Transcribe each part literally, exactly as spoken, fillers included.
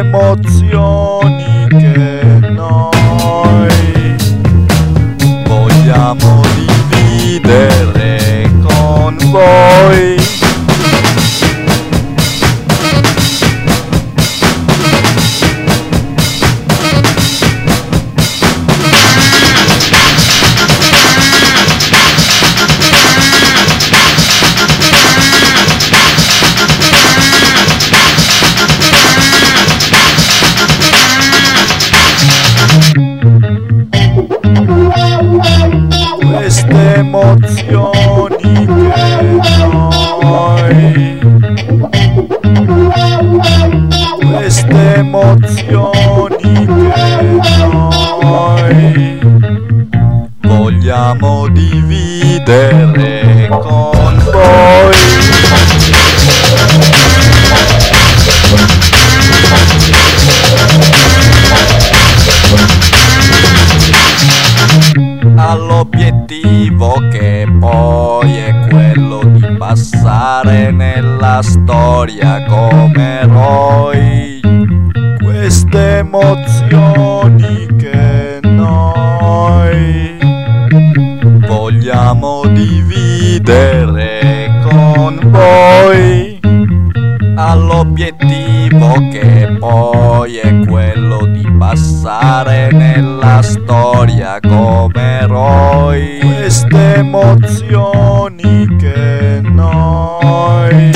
emozioni che noi vogliamo dividere con voi. Queste emozioni che noi Queste emozioni che noi vogliamo dividere con voi. All'obiettivo che poi è quello di passare nella storia come eroi. Queste emozioni che noi vogliamo dividere con voi. All'obiettivo che poi è quello di passare nella storia come eroi. Queste emozioni che noi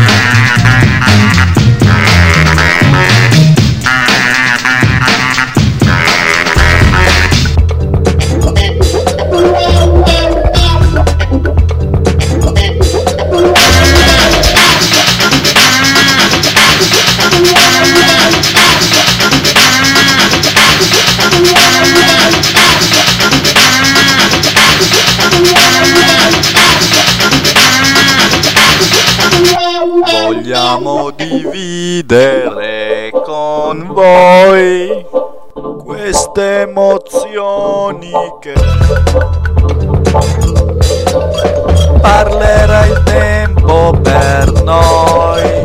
vogliamo dividere con voi. Queste emozioni che parlerà il tempo per noi.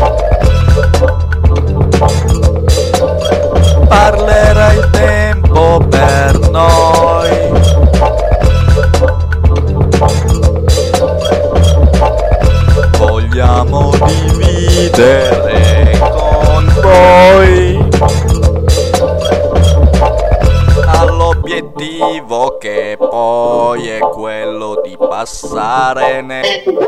Parlerà il tempo per noi. Vogliamo dividere con voi. All'obiettivo che poi è quello di passare nel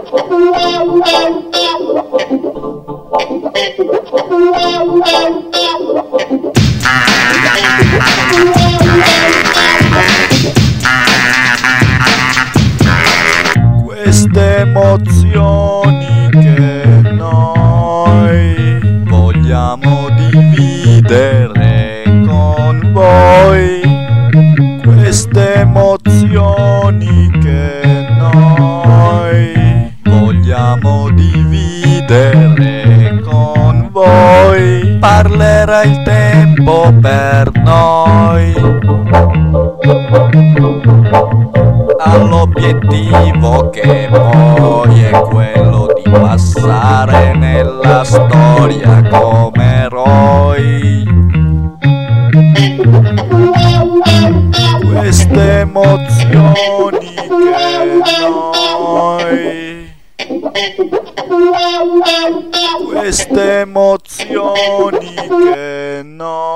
Queste emozioni che noi vogliamo dividere con voi. Queste emozioni che noi vogliamo dividere con voi. Parlerà il tempo per noi. All'obiettivo che poi è quello di passare nella storia come eroi. Queste emozioni che noi Queste emozioni che noi